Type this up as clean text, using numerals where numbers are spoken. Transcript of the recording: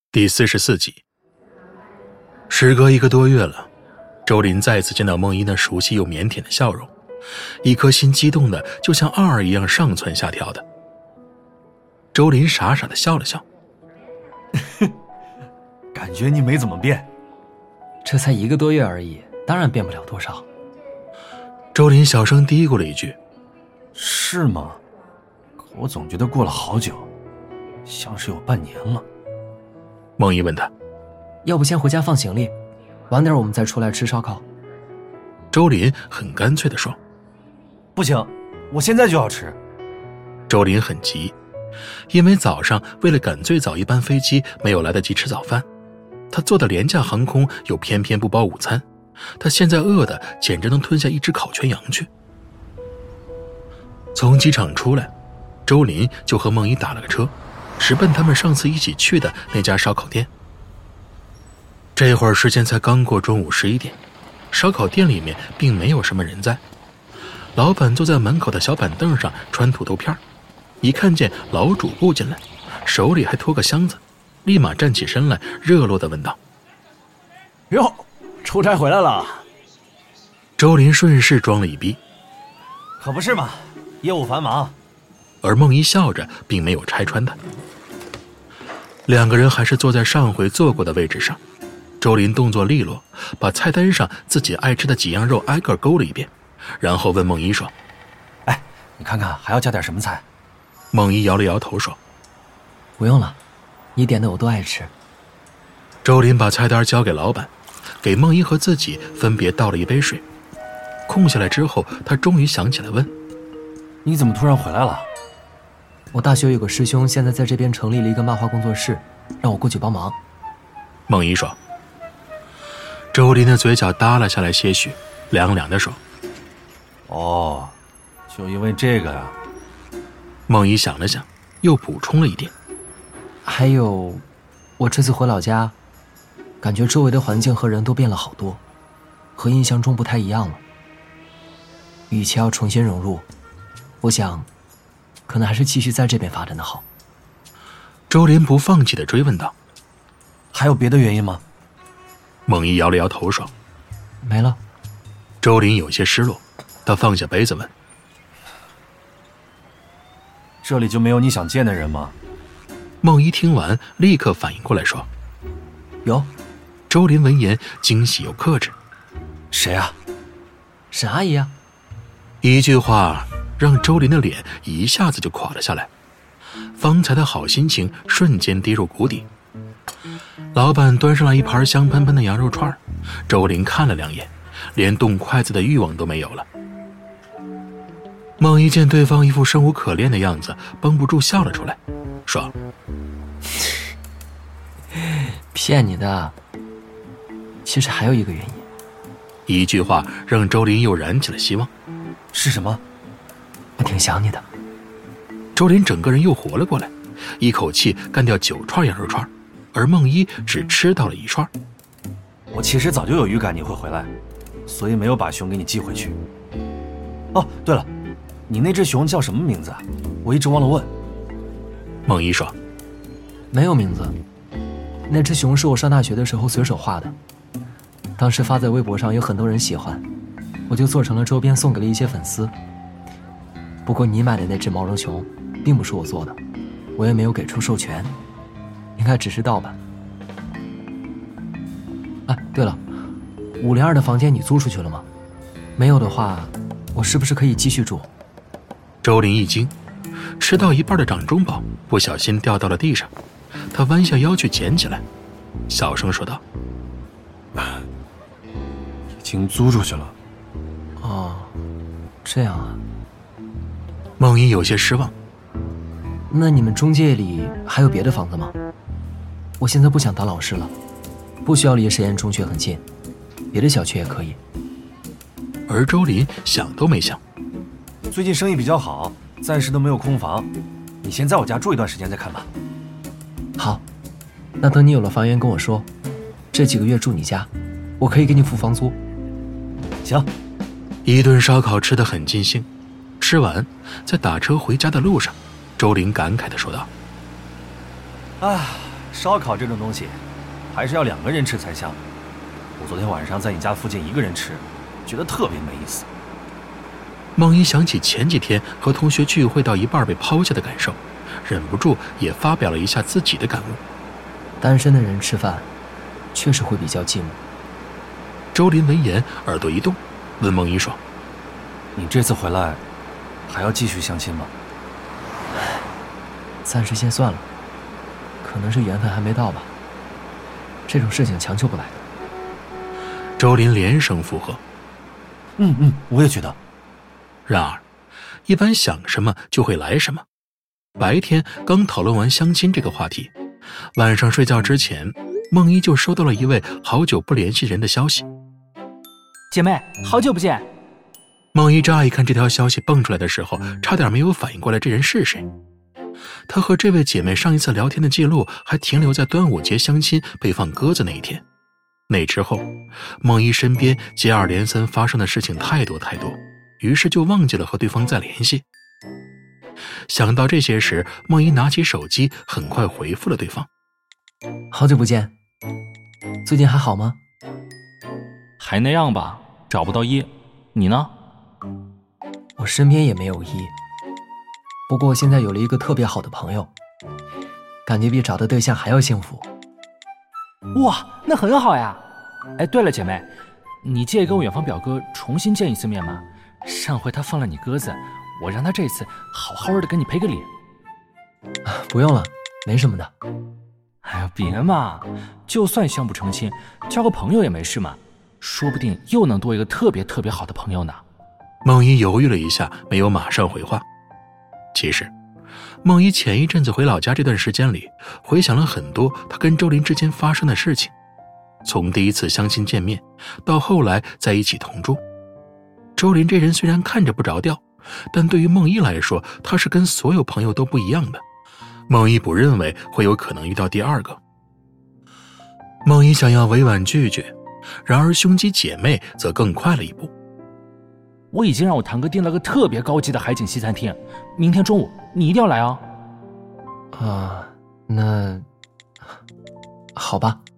第44集。时隔1个多月了，周林再次见到梦一那熟悉又腼腆的笑容，一颗心激动的就像二儿一样上蹿下跳的。周林傻傻的笑了笑， 感觉你没怎么变。 这才1个多月而已，当然变不了多少。 周林小声嘀咕了一句： 是吗？可我总觉得过了好久，像是有半年了。 梦一问他： 要不先回家放行李，晚点我们再出来吃烧烤。 周林很干脆地说： 不行，我现在就要吃。 周林很急，因为早上为了赶最早一班飞机没有来得及吃早饭，他坐的廉价航空又偏偏不包午餐，他现在饿得简直能吞下一只烤全羊去。从机场出来，周林就和梦一打了个车，直奔他们上次一起去的那家烧烤店。这会儿时间才刚过中午11点，烧烤店里面并没有什么人在。老板坐在门口的小板凳上穿土豆片，一看见老主顾进来，手里还拖个箱子，立马站起身来，热络地问道： 哟，出差回来了？ 周林顺势装了一逼： 可不是嘛，业务繁忙。 而梦一笑着并没有拆穿他。两个人还是坐在上回坐过的位置上，周林动作利落，把菜单上自己爱吃的几样肉挨个勾了一遍，然后问梦一说： 哎，你看看还要加点什么菜？ 梦一摇了摇头说： 不用了，你点的我都爱吃。 周林把菜单交给老板，给梦一和自己分别倒了一杯水。空下来之后，他终于想起来问： 你怎么突然回来了？ 我大学有个师兄现在在这边成立了一个漫画工作室，让我过去帮忙。 梦一说。周林的嘴角耷拉下来些许，凉凉地说： 哦，就因为这个呀。 梦一想了想，又补充了一点： 还有，我这次回老家，感觉周围的环境和人都变了好多，和印象中不太一样了。与其要重新融入，我想可能还是继续在这边发展的好。 周林不放弃地追问道： 还有别的原因吗？ 梦一摇了摇头说： 没了。 周林有些失落，他放下杯子问： 这里就没有你想见的人吗？ 梦一听完立刻反应过来说： 有。 周林闻言惊喜又克制： 谁啊？ 沈阿姨啊。 一句话让周林的脸一下子就垮了下来，方才的好心情瞬间跌入谷底。老板端上来一盘香喷喷的羊肉串，周林看了2眼，连动筷子的欲望都没有了。梦一见对方一副生无可恋的样子，绷不住笑了出来，说： 骗你的，其实还有一个原因。 一句话让周林又燃起了希望。 是什么？ 我挺想你的。 周林整个人又活了过来，一口气干掉9串羊肉串，而梦一只吃到了1串。 我其实早就有预感你会回来，所以没有把熊给你寄回去。哦，对了，你那只熊叫什么名字啊？我一直忘了问。 梦一说： 没有名字，那只熊是我上大学的时候随手画的，当时发在微博上有很多人喜欢，我就做成了周边送给了一些粉丝。不过你买的那只毛绒熊并不是我做的，我也没有给出授权，应该只是盗版。哎，对了，502的房间你租出去了吗？没有的话，我是不是可以继续住？ 周林一惊，吃到一半的掌中宝不小心掉到了地上，他弯下腰去捡起来，小声说道： 已经租出去了。 哦，这样啊。 梦一有些失望。 那你们中介里还有别的房子吗？我现在不想当老师了，不需要离实验中学很近，别的小区也可以。 而周林想都没想： 最近生意比较好，暂时都没有空房，你先在我家住一段时间再看吧。 好，那等你有了房源跟我说，这几个月住你家，我可以给你付房租。 行。 一顿烧烤吃得很尽兴，吃完在打车回家的路上，周林感慨地说道： 啊， 烧烤这种东西，还是要2个人吃才香。我昨天晚上在你家附近1个人吃，觉得特别没意思。 梦一想起前几天和同学聚会到一半被抛下的感受，忍不住也发表了一下自己的感悟。 单身的人吃饭，确实会比较寂寞。 周林闻言耳朵一动，问梦一说：“ 你这次回来，还要继续相亲吗？” 暂时先算了，可能是缘分还没到吧。这种事情强求不来的。 周林连声附和：“ 我也觉得。” 然而，一般想什么就会来什么。白天刚讨论完相亲这个话题，晚上睡觉之前，梦一就收到了一位好久不联系人的消息。 姐妹，好久不见。 梦一乍一看这条消息蹦出来的时候，差点没有反应过来这人是谁。他和这位姐妹上一次聊天的记录还停留在端午节相亲被放鸽子那一天。那之后，梦一身边接二连三发生的事情太多，于是就忘记了和对方再联系。想到这些时，梦一拿起手机，很快回复了对方：“ 好久不见，最近还好吗？”“ 还那样吧，找不到一。你呢？”“ 我身边也没有一，不过现在有了一个特别好的朋友，感觉比找的对象还要幸福。”“ 哇，那很好呀！哎，对了，姐妹，你介意跟我远方表哥重新见一次面吗？上回他放了你鸽子，我让他这次好好的跟你赔个礼。”“ 不用了，没什么的。”“ 哎呀，别嘛，就算相不成亲，交个朋友也没事嘛，说不定又能多一个特别好的朋友呢。” 梦一犹豫了一下，没有马上回话。其实，梦一前一阵子回老家这段时间里，回想了很多他跟周林之间发生的事情，从第一次相亲见面，到后来在一起同住。周林这人虽然看着不着调，但对于梦一来说，他是跟所有朋友都不一样的。梦一不认为会有可能遇到第二个。梦一想要委婉拒绝，然而胸肌姐妹则更快了一步。 “我已经让我堂哥订了个特别高级的海景西餐厅，明天中午你一定要来哦。”“ 那好吧。”